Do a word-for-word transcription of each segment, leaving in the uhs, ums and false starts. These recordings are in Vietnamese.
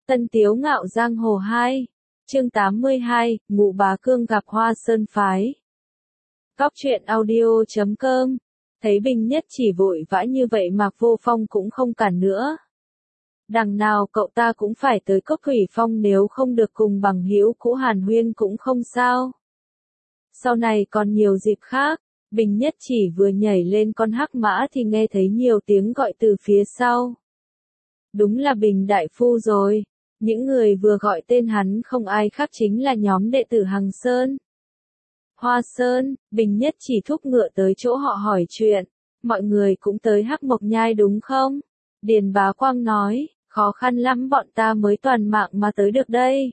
Tân Tiếu Ngạo Giang Hồ hai, chương tám mươi hai, Ngũ Bá Cương gặp Hoa Sơn Phái. Góc truyện audio chấm com. Thấy Bình Nhất Chỉ vội vã như vậy Mạc Vô Phong cũng không cản nữa. Đằng nào cậu ta cũng phải tới Cốc Thủy Phong, nếu không được cùng bằng hữu cũ hàn huyên cũng không sao. Sau này còn nhiều dịp khác. Bình Nhất Chỉ vừa nhảy lên con hắc mã thì nghe thấy nhiều tiếng gọi từ phía sau. Đúng là Bình Đại Phu rồi. Những người vừa gọi tên hắn không ai khác chính là nhóm đệ tử Hằng Sơn. Hoa Sơn, Bình Nhất Chỉ thúc ngựa tới chỗ họ hỏi chuyện. Mọi người cũng tới Hắc Mộc Nhai đúng không? Điền Bá Quang nói, khó khăn lắm bọn ta mới toàn mạng mà tới được đây.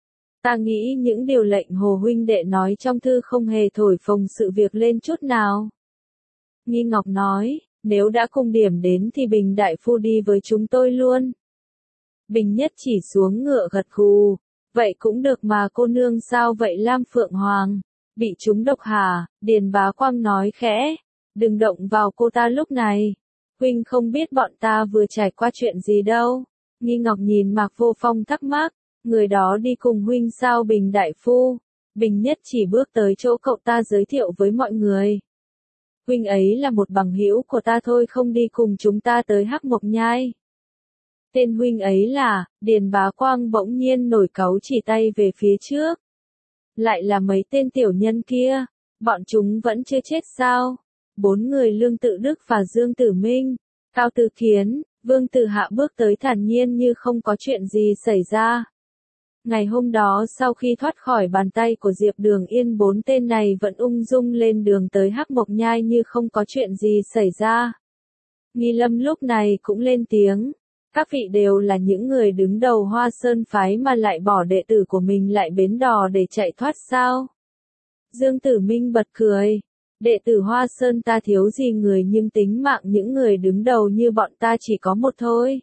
Ta nghĩ những điều lệnh Hồ huynh đệ nói trong thư không hề thổi phồng sự việc lên chút nào. Nghi Ngọc nói, nếu đã cùng điểm đến thì Bình Đại Phu đi với chúng tôi luôn. Bình Nhất Chỉ xuống ngựa gật gù, vậy cũng được mà cô nương. Sao vậy Lam Phượng Hoàng? Bị trúng độc hả? Điền Bá Quang nói khẽ, đừng động vào cô ta lúc này. Huynh không biết bọn ta vừa trải qua chuyện gì đâu. Nghi Ngọc nhìn Mạc Vô Phong thắc mắc, người đó đi cùng huynh sao? Bình Đại Phu. Bình Nhất Chỉ bước tới chỗ cậu ta giới thiệu với mọi người. Huynh ấy là một bằng hữu của ta thôi, không đi cùng chúng ta tới Hắc Mộc Nhai. Tên huynh ấy là, Điền Bá Quang bỗng nhiên nổi cáu chỉ tay về phía trước. Lại là mấy tên tiểu nhân kia, bọn chúng vẫn chưa chết sao? Bốn người Lương Tự Đức và Dương Tử Minh, Cao Tử Kiến, Vương Tử Hạ bước tới thản nhiên như không có chuyện gì xảy ra. Ngày hôm đó sau khi thoát khỏi bàn tay của Diệp Đường Yên, bốn tên này vẫn ung dung lên đường tới Hắc Mộc Nhai như không có chuyện gì xảy ra. Nghi Lâm lúc này cũng lên tiếng. Các vị đều là những người đứng đầu Hoa Sơn Phái mà lại bỏ đệ tử của mình lại bến đò để chạy thoát sao? Dương Tử Minh bật cười. Đệ tử Hoa Sơn ta thiếu gì người, nhưng tính mạng những người đứng đầu như bọn ta chỉ có một thôi.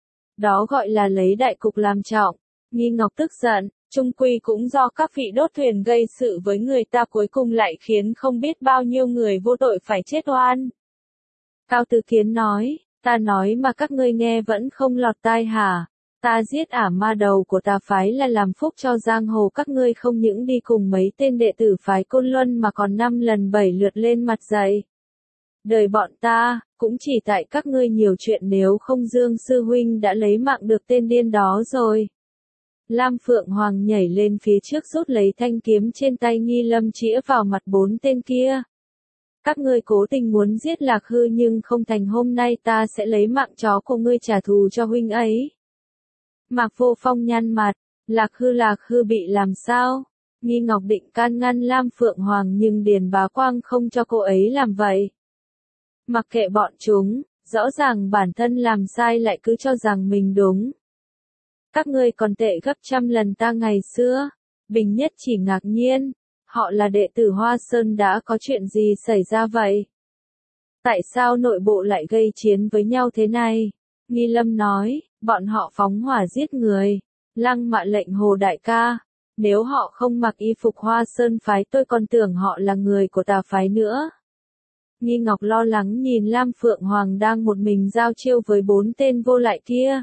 Đó gọi là lấy đại cục làm trọng. Nghi Ngọc tức giận, chung quy cũng do các vị đốt thuyền gây sự với người ta, cuối cùng lại khiến không biết bao nhiêu người vô tội phải chết oan. Cao Tử Kiến nói. Ta nói mà các ngươi nghe vẫn không lọt tai hả? Ta giết ả ma đầu của Tà Phái là làm phúc cho giang hồ, các ngươi không những đi cùng mấy tên đệ tử phái Côn Luân mà còn năm lần bảy lượt lên mặt dày. Đời bọn ta, cũng chỉ tại các ngươi nhiều chuyện, nếu không Dương Sư Huynh đã lấy mạng được tên điên đó rồi. Lam Phượng Hoàng nhảy lên phía trước rút lấy thanh kiếm trên tay Nghi Lâm chĩa vào mặt bốn tên kia. Các ngươi cố tình muốn giết Lạc Hư nhưng không thành, hôm nay ta sẽ lấy mạng chó của ngươi trả thù cho huynh ấy. Mạc Vô Phong nhăn mặt, Lạc Hư Lạc Hư bị làm sao? Nghi Ngọc định can ngăn Lam Phượng Hoàng nhưng Điền Bá Quang không cho cô ấy làm vậy. Mặc kệ bọn chúng, rõ ràng bản thân làm sai lại cứ cho rằng mình đúng. Các ngươi còn tệ gấp trăm lần ta ngày xưa. Bình Nhất Chỉ ngạc nhiên. Họ là đệ tử Hoa Sơn, đã có chuyện gì xảy ra vậy? Tại sao nội bộ lại gây chiến với nhau thế này? Nghi Lâm nói, bọn họ phóng hỏa giết người. Lăng Mạ lệnh Hồ đại ca. Nếu họ không mặc y phục Hoa Sơn Phái tôi còn tưởng họ là người của Tà Phái nữa. Nghi Ngọc lo lắng nhìn Lam Phượng Hoàng đang một mình giao chiêu với bốn tên vô lại kia.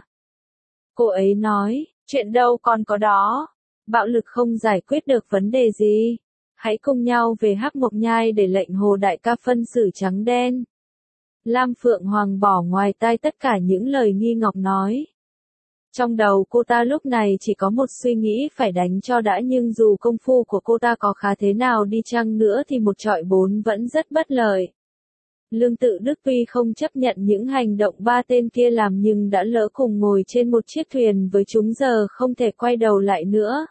Cô ấy nói, chuyện đâu còn có đó. Bạo lực không giải quyết được vấn đề gì. Hãy cùng nhau về Hắc Mộc Nhai để lệnh Hồ đại ca phân xử trắng đen. Lam Phượng Hoàng bỏ ngoài tai tất cả những lời Nghi Ngọc nói. Trong đầu cô ta lúc này chỉ có một suy nghĩ, phải đánh cho đã, nhưng dù công phu của cô ta có khá thế nào đi chăng nữa thì một trọi bốn vẫn rất bất lợi. Lương Tự Đức tuy không chấp nhận những hành động ba tên kia làm nhưng đã lỡ cùng ngồi trên một chiếc thuyền với chúng, giờ không thể quay đầu lại nữa.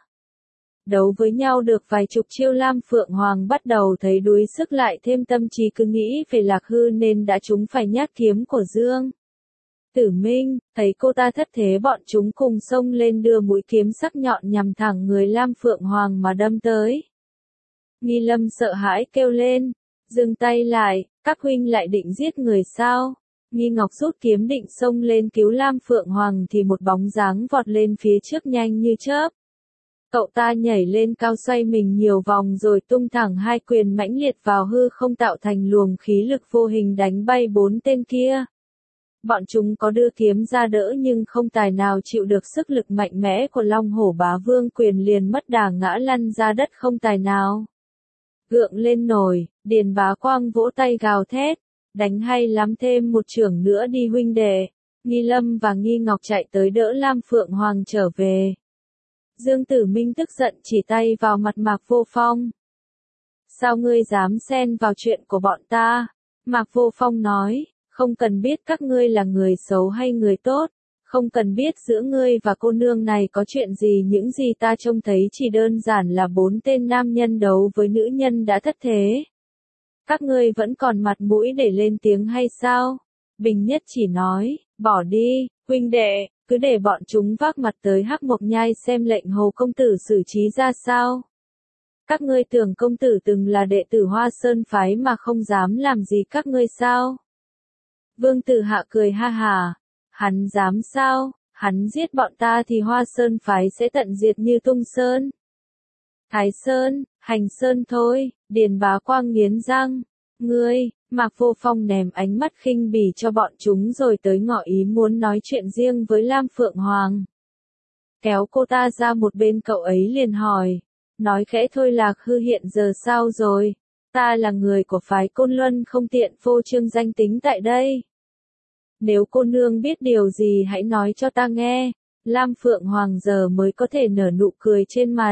Đấu với nhau được vài chục chiêu, Lam Phượng Hoàng bắt đầu thấy đuối sức, lại thêm tâm trí cứ nghĩ về Lạc Hư nên đã trúng phải nhát kiếm của Dương Tử Minh. Thấy cô ta thất thế, bọn chúng cùng xông lên đưa mũi kiếm sắc nhọn nhằm thẳng người Lam Phượng Hoàng mà đâm tới. Nghi Lâm sợ hãi kêu lên, dừng tay lại, các huynh lại định giết người sao? Nghi Ngọc rút kiếm định xông lên cứu Lam Phượng Hoàng thì một bóng dáng vọt lên phía trước nhanh như chớp. Cậu ta nhảy lên cao, xoay mình nhiều vòng rồi tung thẳng hai quyền mãnh liệt vào hư không, tạo thành luồng khí lực vô hình đánh bay bốn tên kia. Bọn chúng có đưa kiếm ra đỡ nhưng không tài nào chịu được sức lực mạnh mẽ của Long Hổ Bá Vương, quyền liền mất đà ngã lăn ra đất không tài nào gượng lên nổi. Điền Bá Quang vỗ tay gào thét, đánh hay lắm, thêm một chưởng nữa đi huynh đệ. Nghi Lâm và Nghi Ngọc chạy tới đỡ Lam Phượng Hoàng trở về. Dương Tử Minh tức giận chỉ tay vào mặt Mạc Vô Phong. Sao ngươi dám xen vào chuyện của bọn ta? Mạc Vô Phong nói, không cần biết các ngươi là người xấu hay người tốt, không cần biết giữa ngươi và cô nương này có chuyện gì, những gì ta trông thấy chỉ đơn giản là bốn tên nam nhân đấu với nữ nhân đã thất thế. Các ngươi vẫn còn mặt mũi để lên tiếng hay sao? Bình Nhất chỉ nói, bỏ đi, huynh đệ, cứ để bọn chúng vác mặt tới Hắc Mộc Nhai xem lệnh Hồ công tử xử trí ra sao. Các ngươi tưởng công tử từng là đệ tử Hoa Sơn phái mà không dám làm gì các ngươi sao? Vương Tử Hạ cười ha hà, hắn dám sao, hắn giết bọn ta thì Hoa Sơn phái sẽ tận diệt như Tung Sơn, Thái Sơn, Hành Sơn thôi. Điền Bá Quang nghiến răng, ngươi. Mạc Vô Phong ném ánh mắt khinh bỉ cho bọn chúng rồi tới ngỏ ý muốn nói chuyện riêng với Lam Phượng Hoàng. Kéo cô ta ra một bên, cậu ấy liền hỏi, nói khẽ thôi, Lạc Hư hiện giờ sao rồi? Ta là người của phái Côn Luân, không tiện phô trương danh tính tại đây. Nếu cô nương biết điều gì hãy nói cho ta nghe. Lam Phượng Hoàng giờ mới có thể nở nụ cười trên mặt.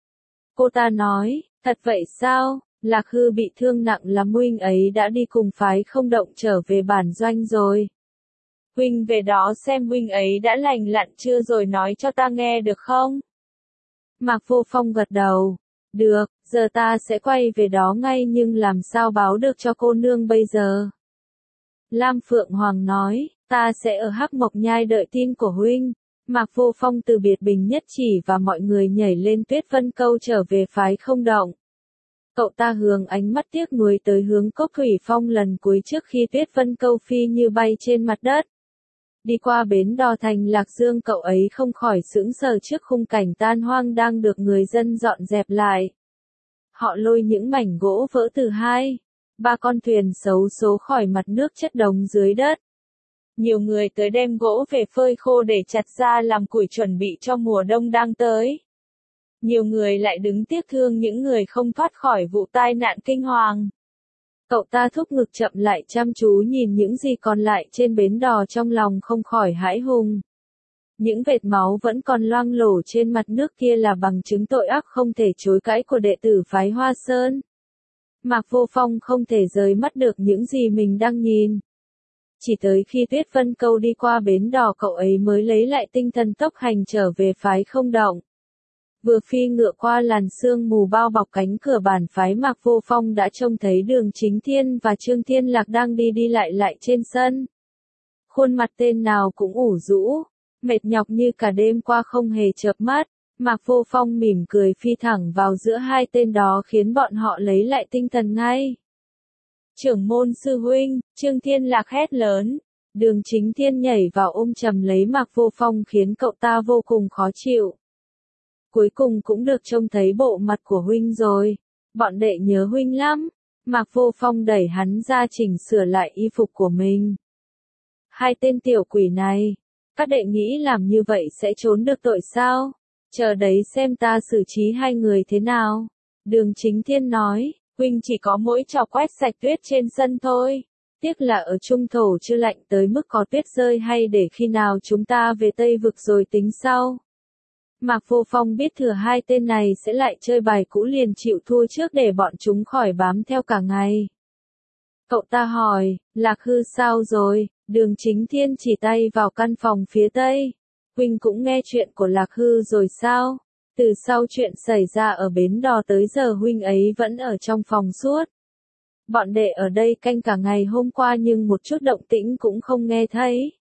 Cô ta nói, thật vậy sao? Lạc Hư bị thương nặng lắm, huynh ấy đã đi cùng phái Không Động trở về bản doanh rồi. Huynh về đó xem huynh ấy đã lành lặn chưa rồi nói cho ta nghe được không? Mạc Vô Phong gật đầu. Được, giờ ta sẽ quay về đó ngay, nhưng làm sao báo được cho cô nương bây giờ? Lam Phượng Hoàng nói, ta sẽ ở Hắc Mộc Nhai đợi tin của huynh. Mạc Vô Phong từ biệt Bình Nhất Chỉ và mọi người nhảy lên Tuyết Vân Câu trở về phái Không Động. Cậu ta hướng ánh mắt tiếc nuối tới hướng Cốc Thủy Phong lần cuối trước khi Tuyết Vân Câu phi như bay trên mặt đất. Đi qua bến đò thành Lạc Dương, cậu ấy không khỏi sững sờ trước khung cảnh tan hoang đang được người dân dọn dẹp lại. Họ lôi những mảnh gỗ vỡ từ hai, ba con thuyền xấu số khỏi mặt nước chất đống dưới đất. Nhiều người tới đem gỗ về phơi khô để chặt ra làm củi chuẩn bị cho mùa đông đang tới. Nhiều người lại đứng tiếc thương những người không thoát khỏi vụ tai nạn kinh hoàng. Cậu ta thúc ngực chậm lại chăm chú nhìn những gì còn lại trên bến đò, trong lòng không khỏi hãi hùng. Những vệt máu vẫn còn loang lổ trên mặt nước kia là bằng chứng tội ác không thể chối cãi của đệ tử phái Hoa Sơn. Mạc Vô Phong không thể rời mắt được những gì mình đang nhìn. Chỉ tới khi Tuyết Vân Câu đi qua bến đò, cậu ấy mới lấy lại tinh thần tốc hành trở về phái Không Động. Vừa phi ngựa qua làn sương mù bao bọc cánh cửa bản phái, Mạc Vô Phong đã trông thấy Đường Chính Thiên và Trương Thiên Lạc đang đi đi lại lại trên sân. Khuôn mặt tên nào cũng ủ rũ, mệt nhọc như cả đêm qua không hề chợp mắt. Mạc Vô Phong mỉm cười phi thẳng vào giữa hai tên đó, khiến bọn họ lấy lại tinh thần ngay. Trưởng môn sư huynh, Trương Thiên Lạc hét lớn. Đường Chính Thiên nhảy vào ôm chầm lấy Mạc Vô Phong khiến cậu ta vô cùng khó chịu. Cuối cùng cũng được trông thấy bộ mặt của huynh rồi. Bọn đệ nhớ huynh lắm. Mạc Vô Phong đẩy hắn ra chỉnh sửa lại y phục của mình. Hai tên tiểu quỷ này, các đệ nghĩ làm như vậy sẽ trốn được tội sao? Chờ đấy xem ta xử trí hai người thế nào. Đường Chính Thiên nói, huynh chỉ có mỗi trò quét sạch tuyết trên sân thôi. Tiếc là ở trung thổ chưa lạnh tới mức có tuyết rơi, hay để khi nào chúng ta về Tây Vực rồi tính sau. Mạc Vô Phong biết thừa hai tên này sẽ lại chơi bài cũ, liền chịu thua trước để bọn chúng khỏi bám theo cả ngày. Cậu ta hỏi, Lạc Hư sao rồi? Đường Chính Thiên chỉ tay vào căn phòng phía tây. Huynh cũng nghe chuyện của Lạc Hư rồi sao? Từ sau chuyện xảy ra ở bến đò tới giờ huynh ấy vẫn ở trong phòng suốt. Bọn đệ ở đây canh cả ngày hôm qua nhưng một chút động tĩnh cũng không nghe thấy.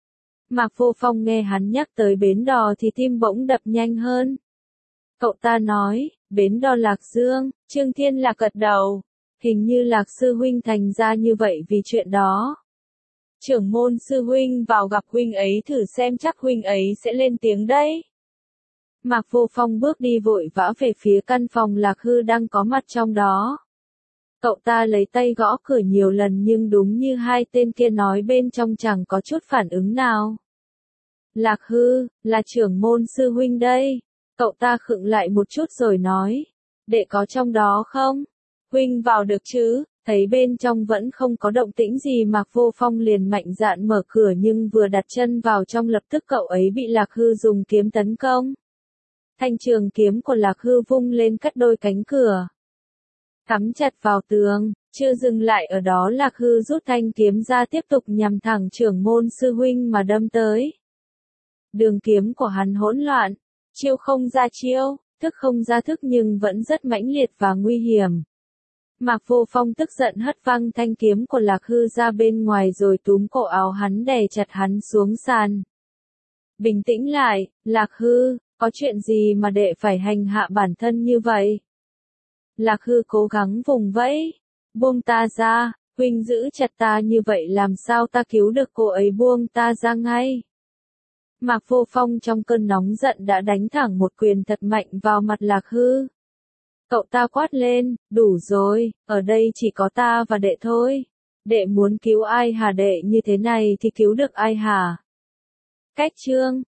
Mạc Vô Phong nghe hắn nhắc tới bến đò thì tim bỗng đập nhanh hơn. Cậu ta nói, bến đò Lạc Dương. Trương Thiên Lạc gật đầu. Hình như Lạc sư huynh thành ra như vậy vì chuyện đó. Trưởng môn sư huynh vào gặp huynh ấy thử xem, chắc huynh ấy sẽ lên tiếng đấy. Mạc Vô Phong bước đi vội vã về phía căn phòng Lạc Hư đang có mặt trong đó. Cậu ta lấy tay gõ cửa nhiều lần nhưng đúng như hai tên kia nói bên trong chẳng có chút phản ứng nào. Lạc Hư, là trưởng môn sư huynh đây. Cậu ta khựng lại một chút rồi nói. Đệ có trong đó không? Huynh vào được chứ? Thấy bên trong vẫn không có động tĩnh gì Mạc Vô Phong liền mạnh dạn mở cửa nhưng vừa đặt chân vào trong lập tức cậu ấy bị Lạc Hư dùng kiếm tấn công. Thanh trường kiếm của Lạc Hư vung lên cắt đôi cánh cửa. Cắm chặt vào tường, chưa dừng lại ở đó Lạc Hư rút thanh kiếm ra tiếp tục nhằm thẳng trưởng môn sư huynh mà đâm tới. Đường kiếm của hắn hỗn loạn, chiêu không ra chiêu, thức không ra thức nhưng vẫn rất mãnh liệt và nguy hiểm. Mạc Vô Phong tức giận hất văng thanh kiếm của Lạc Hư ra bên ngoài rồi túm cổ áo hắn đè chặt hắn xuống sàn. Bình tĩnh lại, Lạc Hư, có chuyện gì mà đệ phải hành hạ bản thân như vậy? Lạc Hư cố gắng vùng vẫy. Buông ta ra, huynh giữ chặt ta như vậy làm sao ta cứu được cô ấy, buông ta ra ngay. Mạc Vô Phong trong cơn nóng giận đã đánh thẳng một quyền thật mạnh vào mặt Lạc Hư. Cậu ta quát lên, đủ rồi, ở đây chỉ có ta và đệ thôi. Đệ muốn cứu ai hả, đệ như thế này thì cứu được ai hả? Cách chương